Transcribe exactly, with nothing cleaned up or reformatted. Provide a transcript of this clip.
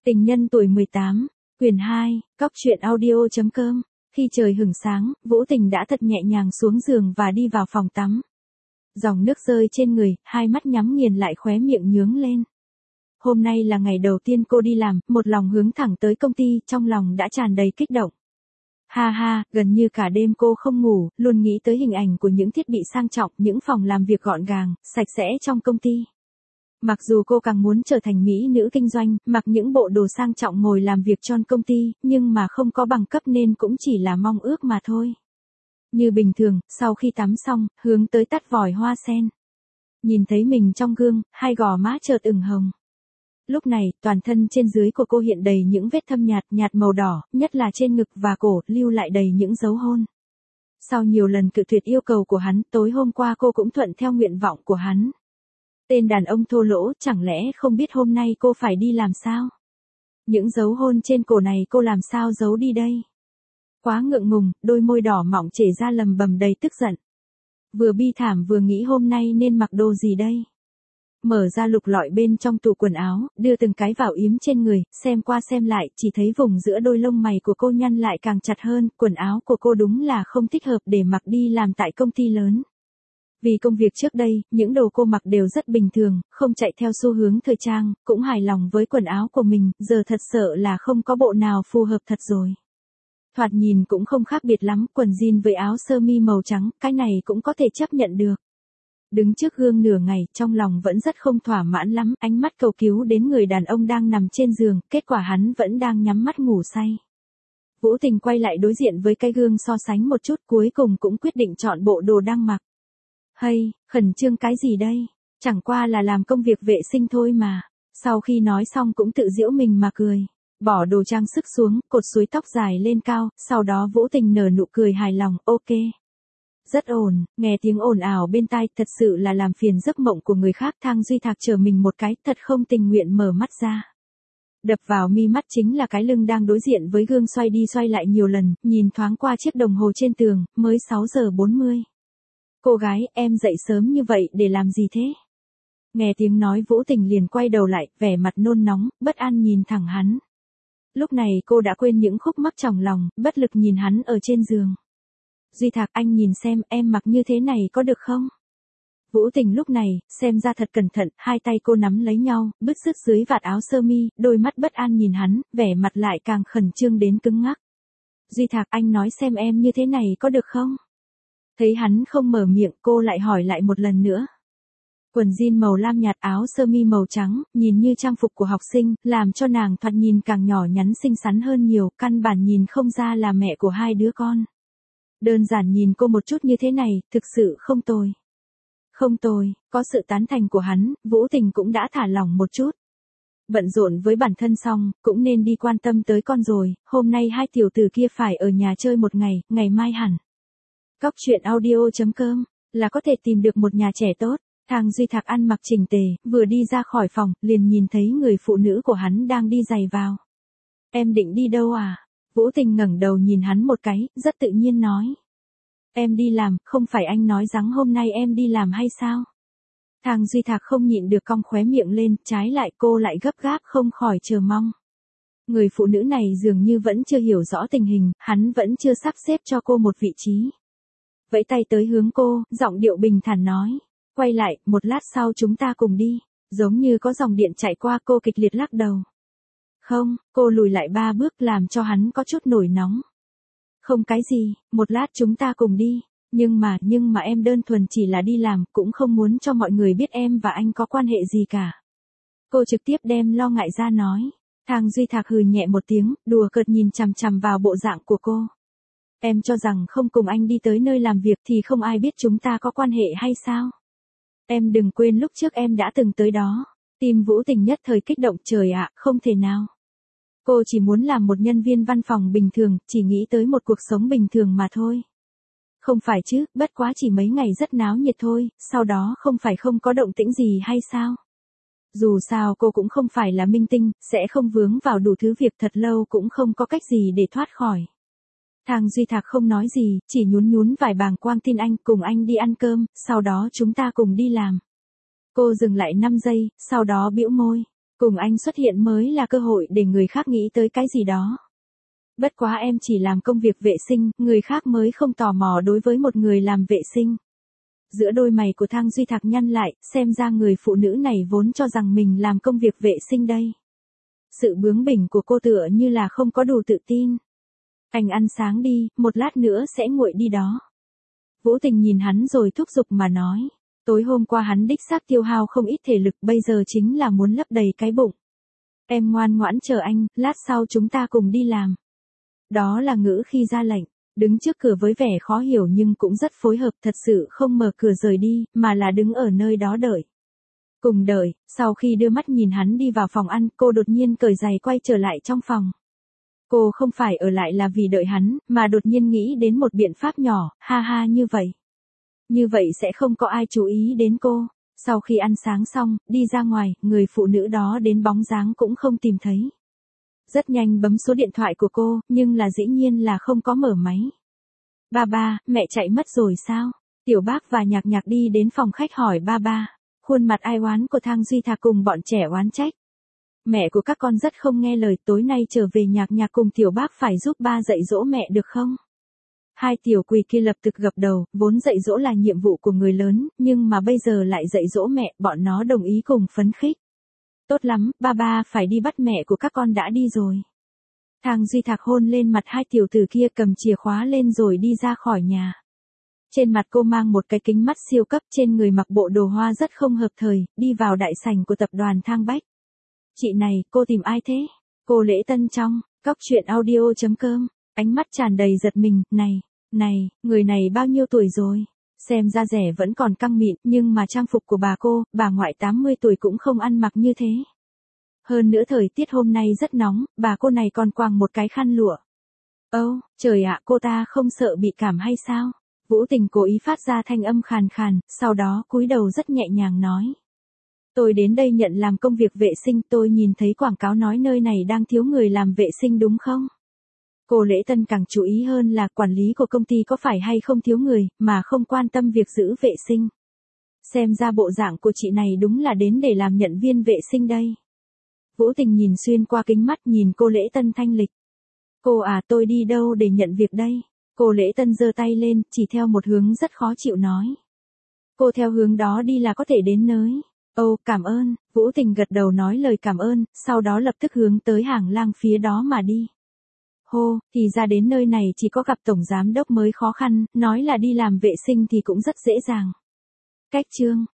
Tình nhân tuổi mười tám, quyển hai, cóc truyện audio chấm com. Khi trời hửng sáng, Vũ Tình đã thật nhẹ nhàng xuống giường và đi vào phòng tắm. Dòng nước rơi trên người, hai mắt nhắm nghiền lại khóe miệng nhướng lên. Hôm nay là ngày đầu tiên cô đi làm, một lòng hướng thẳng tới công ty, trong lòng đã tràn đầy kích động. Ha ha, gần như cả đêm cô không ngủ, luôn nghĩ tới hình ảnh của những thiết bị sang trọng, những phòng làm việc gọn gàng, sạch sẽ trong công ty. Mặc dù cô càng muốn trở thành mỹ nữ kinh doanh, mặc những bộ đồ sang trọng ngồi làm việc cho công ty, nhưng mà không có bằng cấp nên cũng chỉ là mong ước mà thôi. Như bình thường, sau khi tắm xong, hướng tới tắt vòi hoa sen. Nhìn thấy mình trong gương, hai gò má chợt ửng hồng. Lúc này, toàn thân trên dưới của cô hiện đầy những vết thâm nhạt, nhạt màu đỏ, nhất là trên ngực và cổ, lưu lại đầy những dấu hôn. Sau nhiều lần cự tuyệt yêu cầu của hắn, tối hôm qua cô cũng thuận theo nguyện vọng của hắn. Tên đàn ông thô lỗ, chẳng lẽ không biết hôm nay cô phải đi làm sao? Những dấu hôn trên cổ này cô làm sao giấu đi đây? Quá ngượng ngùng, đôi môi đỏ mọng chảy ra lầm bầm đầy tức giận. Vừa bi thảm vừa nghĩ hôm nay nên mặc đồ gì đây? Mở ra lục lọi bên trong tủ quần áo, đưa từng cái vào yếm trên người, xem qua xem lại, chỉ thấy vùng giữa đôi lông mày của cô nhăn lại càng chặt hơn, quần áo của cô đúng là không thích hợp để mặc đi làm tại công ty lớn. Vì công việc trước đây, những đồ cô mặc đều rất bình thường, không chạy theo xu hướng thời trang, cũng hài lòng với quần áo của mình, giờ thật sợ là không có bộ nào phù hợp thật rồi. Thoạt nhìn cũng không khác biệt lắm, quần jean với áo sơ mi màu trắng, cái này cũng có thể chấp nhận được. Đứng trước gương nửa ngày, trong lòng vẫn rất không thỏa mãn lắm, ánh mắt cầu cứu đến người đàn ông đang nằm trên giường, kết quả hắn vẫn đang nhắm mắt ngủ say. Vũ Tình quay lại đối diện với cái gương so sánh một chút, cuối cùng cũng quyết định chọn bộ đồ đang mặc. Hay, khẩn trương cái gì đây? Chẳng qua là làm công việc vệ sinh thôi mà. Sau khi nói xong cũng tự giễu mình mà cười. Bỏ đồ trang sức xuống, cột suối tóc dài lên cao, sau đó Vũ Tình nở nụ cười hài lòng, ok. Rất ổn, nghe tiếng ồn ào bên tai, thật sự là làm phiền giấc mộng của người khác. Thang Duy Thạc chờ mình một cái, thật không tình nguyện mở mắt ra. Đập vào mi mắt chính là cái lưng đang đối diện với gương xoay đi xoay lại nhiều lần, nhìn thoáng qua chiếc đồng hồ trên tường, mới sáu giờ bốn mươi. Cô gái, em dậy sớm như vậy để làm gì thế? Nghe tiếng nói Vũ Tình liền quay đầu lại, vẻ mặt nôn nóng, bất an nhìn thẳng hắn. Lúc này cô đã quên những khúc mắc trong lòng, bất lực nhìn hắn ở trên giường. Duy Thạc, anh nhìn xem em mặc như thế này có được không? Vũ Tình lúc này, xem ra thật cẩn thận, hai tay cô nắm lấy nhau, bứt rứt dưới vạt áo sơ mi, đôi mắt bất an nhìn hắn, vẻ mặt lại càng khẩn trương đến cứng ngắc. Duy Thạc, anh nói xem em như thế này có được không? Thấy hắn không mở miệng, cô lại hỏi lại một lần nữa. Quần jean màu lam nhạt, áo sơ mi màu trắng, nhìn như trang phục của học sinh, làm cho nàng thoạt nhìn càng nhỏ nhắn xinh xắn hơn nhiều, căn bản nhìn không ra là mẹ của hai đứa con. Đơn giản nhìn cô một chút như thế này, thực sự không tồi. Không tồi, có sự tán thành của hắn, Vũ Tình cũng đã thả lỏng một chút. Bận rộn với bản thân xong, cũng nên đi quan tâm tới con rồi, hôm nay hai tiểu tử kia phải ở nhà chơi một ngày, ngày mai hẳn. Cóc truyện audio chấm com là có thể tìm được một nhà trẻ tốt. Thang Duy Thạc ăn mặc chỉnh tề, vừa đi ra khỏi phòng, liền nhìn thấy người phụ nữ của hắn đang đi giày vào. Em định đi đâu à? Vũ Tình ngẩng đầu nhìn hắn một cái, rất tự nhiên nói. Em đi làm, không phải anh nói rằng hôm nay em đi làm hay sao? Thang Duy Thạc không nhịn được cong khóe miệng lên, trái lại cô lại gấp gáp không khỏi chờ mong. Người phụ nữ này dường như vẫn chưa hiểu rõ tình hình, hắn vẫn chưa sắp xếp cho cô một vị trí. Vẫy tay tới hướng cô, giọng điệu bình thản nói. Quay lại, một lát sau chúng ta cùng đi. Giống như có dòng điện chạy qua, cô kịch liệt lắc đầu. Không, cô lùi lại ba bước làm cho hắn có chút nổi nóng. Không cái gì, một lát chúng ta cùng đi. Nhưng mà, nhưng mà em đơn thuần chỉ là đi làm, cũng không muốn cho mọi người biết em và anh có quan hệ gì cả. Cô trực tiếp đem lo ngại ra nói. Thang Duy Thạc hừ nhẹ một tiếng, đùa cợt nhìn chằm chằm vào bộ dạng của cô. Em cho rằng không cùng anh đi tới nơi làm việc thì không ai biết chúng ta có quan hệ hay sao? Em đừng quên lúc trước em đã từng tới đó. Tim Vũ Tình nhất thời kích động, trời ạ, không thể nào. Cô chỉ muốn làm một nhân viên văn phòng bình thường, chỉ nghĩ tới một cuộc sống bình thường mà thôi. Không phải chứ, bất quá chỉ mấy ngày rất náo nhiệt thôi, sau đó không phải không có động tĩnh gì hay sao? Dù sao cô cũng không phải là minh tinh, sẽ không vướng vào đủ thứ việc, thật lâu cũng không có cách gì để thoát khỏi. Thang Duy Thạc không nói gì, chỉ nhún nhún vài bàng quang tin anh, cùng anh đi ăn cơm, sau đó chúng ta cùng đi làm. Cô dừng lại năm giây, sau đó bĩu môi. Cùng anh xuất hiện mới là cơ hội để người khác nghĩ tới cái gì đó. Bất quá em chỉ làm công việc vệ sinh, người khác mới không tò mò đối với một người làm vệ sinh. Giữa đôi mày của Thang Duy Thạc nhăn lại, xem ra người phụ nữ này vốn cho rằng mình làm công việc vệ sinh đây. Sự bướng bỉnh của cô tựa như là không có đủ tự tin. Anh ăn sáng đi, một lát nữa sẽ nguội đi đó. Vũ Tình nhìn hắn rồi thúc giục mà nói. Tối hôm qua hắn đích xác tiêu hao không ít thể lực, bây giờ chính là muốn lấp đầy cái bụng. Em ngoan ngoãn chờ anh, lát sau chúng ta cùng đi làm. Đó là ngữ khi ra lệnh, đứng trước cửa với vẻ khó hiểu nhưng cũng rất phối hợp, thật sự không mở cửa rời đi, mà là đứng ở nơi đó đợi. Cùng đợi, sau khi đưa mắt nhìn hắn đi vào phòng ăn, cô đột nhiên cởi giày quay trở lại trong phòng. Cô không phải ở lại là vì đợi hắn, mà đột nhiên nghĩ đến một biện pháp nhỏ, ha ha như vậy. Như vậy sẽ không có ai chú ý đến cô. Sau khi ăn sáng xong, đi ra ngoài, người phụ nữ đó đến bóng dáng cũng không tìm thấy. Rất nhanh bấm số điện thoại của cô, nhưng là dĩ nhiên là không có mở máy. Ba ba, mẹ chạy mất rồi sao? Tiểu Bác và Nhạc Nhạc đi đến phòng khách hỏi ba ba. Khuôn mặt ai oán của Thang Duy Thạc cùng bọn trẻ oán trách. Mẹ của các con rất không nghe lời, tối nay trở về Nhạc Nhạc cùng Tiểu Bác phải giúp ba dạy dỗ mẹ được không? Hai tiểu quỷ kia lập tức gập đầu, vốn dạy dỗ là nhiệm vụ của người lớn, nhưng mà bây giờ lại dạy dỗ mẹ, bọn nó đồng ý cùng phấn khích. Tốt lắm, ba ba phải đi bắt mẹ của các con đã đi rồi. Thang Duy Thạc hôn lên mặt hai tiểu tử kia, cầm chìa khóa lên rồi đi ra khỏi nhà. Trên mặt cô mang một cái kính mắt siêu cấp, trên người mặc bộ đồ hoa rất không hợp thời, đi vào đại sảnh của tập đoàn Thang Bách. Chị này, cô tìm ai thế? Cô Lễ Tân trong, Cóc Truyện Audio chấm com, ánh mắt tràn đầy giật mình, này, này, người này bao nhiêu tuổi rồi? Xem ra rẻ vẫn còn căng mịn, nhưng mà trang phục của bà cô, bà ngoại tám mươi tuổi cũng không ăn mặc như thế. Hơn nữa thời tiết hôm nay rất nóng, bà cô này còn quàng một cái khăn lụa. Âu, oh, trời ạ, cô ta không sợ bị cảm hay sao? Vũ Tình cố ý phát ra thanh âm khàn khàn, sau đó cúi đầu rất nhẹ nhàng nói. Tôi đến đây nhận làm công việc vệ sinh, tôi nhìn thấy quảng cáo nói nơi này đang thiếu người làm vệ sinh đúng không? Cô Lễ Tân càng chú ý hơn là quản lý của công ty có phải hay không thiếu người, mà không quan tâm việc giữ vệ sinh. Xem ra bộ dạng của chị này đúng là đến để làm nhận viên vệ sinh đây. Vũ Tình nhìn xuyên qua kính mắt nhìn cô Lễ Tân thanh lịch. Cô à, tôi đi đâu để nhận việc đây? Cô Lễ Tân giơ tay lên, chỉ theo một hướng rất khó chịu nói. Cô theo hướng đó đi là có thể đến nơi. Ồ, oh, cảm ơn. Vũ Tình gật đầu nói lời cảm ơn, sau đó lập tức hướng tới hàng lang phía đó mà đi. Hô, thì ra đến nơi này chỉ có gặp tổng giám đốc mới khó khăn, nói là đi làm vệ sinh thì cũng rất dễ dàng. Cách chương